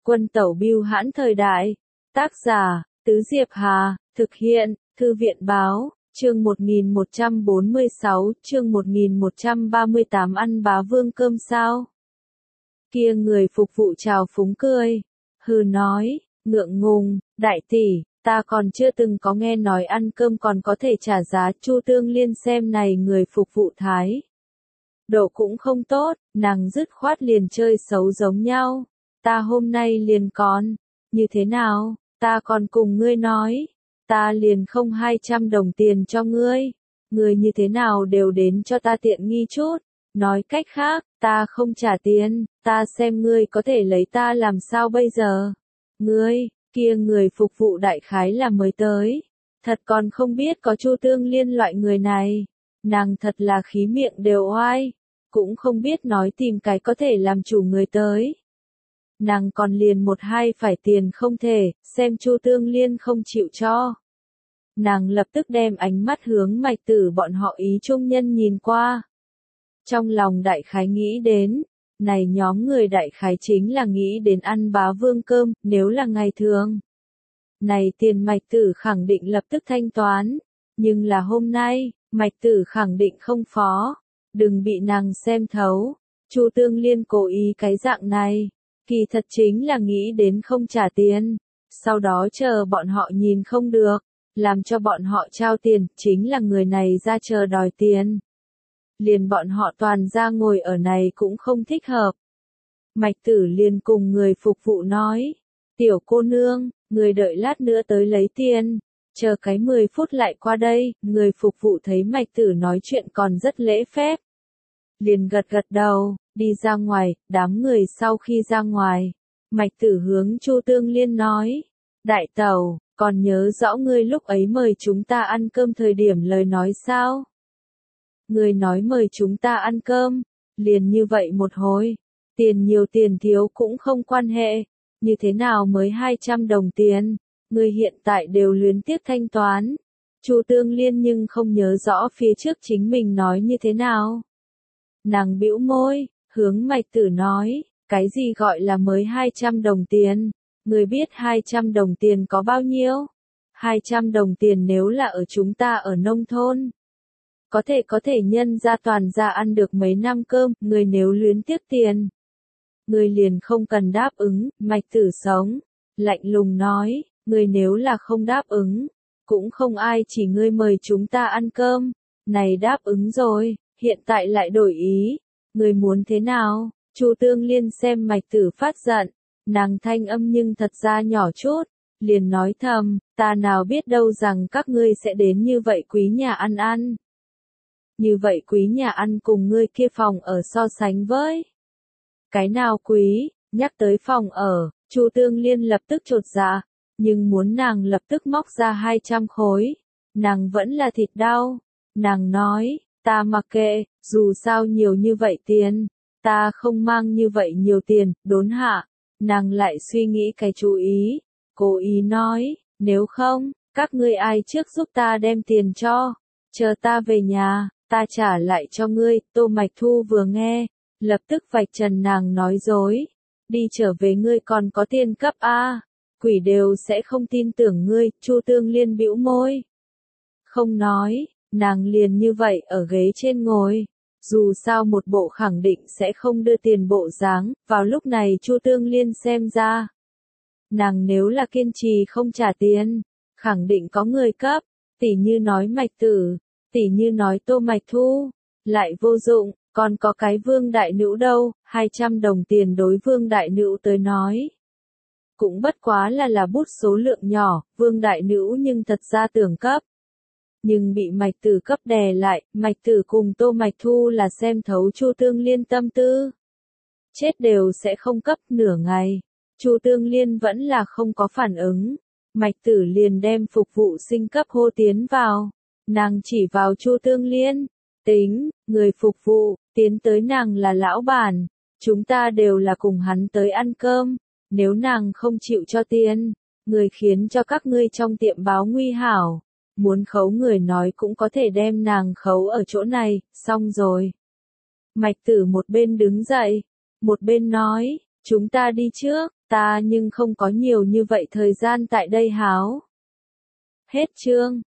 Quân tẩu bưu hãn thời đại. Tác giả, Tứ Diệp Hà, thực hiện, Thư viện báo, chương 1146, chương 1138 ăn bá vương cơm sao? Kia người phục vụ chào phúng cười, hừ nói, ngượng ngùng, đại tỷ, ta còn chưa từng có nghe nói ăn cơm còn có thể trả giá. Chu Tương Liên xem này người phục vụ thái độ cũng không tốt, nàng dứt khoát liền chơi xấu giống nhau. Ta hôm nay liền còn, như thế nào, ta còn cùng ngươi nói, ta liền không 200 đồng tiền cho ngươi, ngươi như thế nào đều đến cho ta tiện nghi chút, nói cách khác, ta không trả tiền, ta xem ngươi có thể lấy ta làm sao bây giờ. Ngươi, kia người phục vụ đại khái là mới tới, thật còn không biết có Chu Tương Liên loại người này, nàng thật là khí miệng đều oai, cũng không biết nói tìm cái có thể làm chủ người tới. Nàng còn liền một hai phải tiền không thể, xem Chu Tương Liên không chịu cho. Nàng lập tức đem ánh mắt hướng Mạch Tử bọn họ ý trung nhân nhìn qua. Trong lòng đại khái nghĩ đến, này nhóm người đại khái chính là nghĩ đến ăn bá vương cơm, nếu là ngày thường. Này tiền Mạch Tử khẳng định lập tức thanh toán, nhưng là hôm nay, Mạch Tử khẳng định không phó, đừng bị nàng xem thấu. Chu Tương Liên cố ý cái dạng này, kỳ thật chính là nghĩ đến không trả tiền, sau đó chờ bọn họ nhìn không được, làm cho bọn họ trao tiền, chính là người này ra chờ đòi tiền. Liền bọn họ toàn ra ngồi ở này cũng không thích hợp. Mạch Tử liền cùng người phục vụ nói, tiểu cô nương, người đợi lát nữa tới lấy tiền, chờ cái 10 phút lại qua đây. Người phục vụ thấy Mạch Tử nói chuyện còn rất lễ phép, liền gật gật đầu, đi ra ngoài. Đám người sau khi ra ngoài, Mạch Tử hướng Chu Tương Liên nói, đại tẩu, còn nhớ rõ ngươi lúc ấy mời chúng ta ăn cơm thời điểm lời nói sao? Ngươi nói mời chúng ta ăn cơm, liền như vậy một hồi, tiền nhiều tiền thiếu cũng không quan hệ, như thế nào mới 200 đồng tiền, ngươi hiện tại đều luyến tiếc thanh toán. Chu Tương Liên nhưng không nhớ rõ phía trước chính mình nói như thế nào. Nàng bĩu môi, hướng Mạch Tử nói, cái gì gọi là mới 200 đồng tiền, ngươi biết 200 đồng tiền có bao nhiêu? 200 đồng tiền nếu là ở chúng ta ở nông thôn, có thể nhân ra toàn ra ăn được mấy năm cơm. Ngươi nếu luyến tiếc tiền, ngươi liền không cần đáp ứng. Mạch Tử sống, lạnh lùng nói, ngươi nếu là không đáp ứng, cũng không ai chỉ ngươi mời chúng ta ăn cơm, này đáp ứng rồi, hiện tại lại đổi ý, ngươi muốn thế nào? Chu Tương Liên xem Mạch Tử phát giận, nàng thanh âm nhưng thật ra nhỏ chút, liền nói thầm, ta nào biết đâu rằng các ngươi sẽ đến như vậy quý nhà ăn. Như vậy quý nhà ăn cùng ngươi kia phòng ở so sánh với. Cái nào quý? Nhắc tới phòng ở, Chu Tương Liên lập tức chột dạ, nhưng muốn nàng lập tức móc ra 200 khối, nàng vẫn là thịt đau. Nàng nói, ta mặc kệ, dù sao nhiều như vậy tiền, ta không mang như vậy nhiều tiền. Đốn hạ, nàng lại suy nghĩ cái chú ý, cố ý nói, nếu không, các ngươi ai trước giúp ta đem tiền cho, chờ ta về nhà, ta trả lại cho ngươi. Tô Mạch Thu vừa nghe, lập tức vạch trần nàng nói dối, đi trở về ngươi còn có tiền cấp a, quỷ đều sẽ không tin tưởng ngươi. Chu Tương Liên bĩu môi, không nói, nàng liền như vậy ở ghế trên ngồi, dù sao một bộ khẳng định sẽ không đưa tiền bộ dáng. Vào lúc này Chu Tương Liên xem ra, nàng nếu là kiên trì không trả tiền, khẳng định có người cấp, tỉ như nói Mạch Tử, tỉ như nói Tô Mạch Thu, lại vô dụng, còn có cái Vương đại nữ đâu. 200 đồng tiền đối Vương đại nữ tới nói, cũng bất quá là bút số lượng nhỏ. Vương đại nữ nhưng thật ra tưởng cấp, nhưng bị Mạch Tử cấp đè lại. Mạch Tử cùng Tô Mạch Thu là xem thấu Chu Tương Liên tâm tư, chết đều sẽ không cấp. Nửa ngày, Chu Tương Liên vẫn là không có phản ứng, Mạch Tử liền đem phục vụ sinh cấp hô tiến vào. Nàng chỉ vào Chu Tương Liên, tính, người phục vụ, tiến tới nàng là lão bản, chúng ta đều là cùng hắn tới ăn cơm, nếu nàng không chịu cho tiền, người khiến cho các ngươi trong tiệm báo nguy hảo, muốn khấu người nói cũng có thể đem nàng khấu ở chỗ này. Xong rồi, Mạch Tử một bên đứng dậy, một bên nói, Chúng ta đi trước, ta nhưng không có nhiều như vậy thời gian tại đây háo. Hết chương.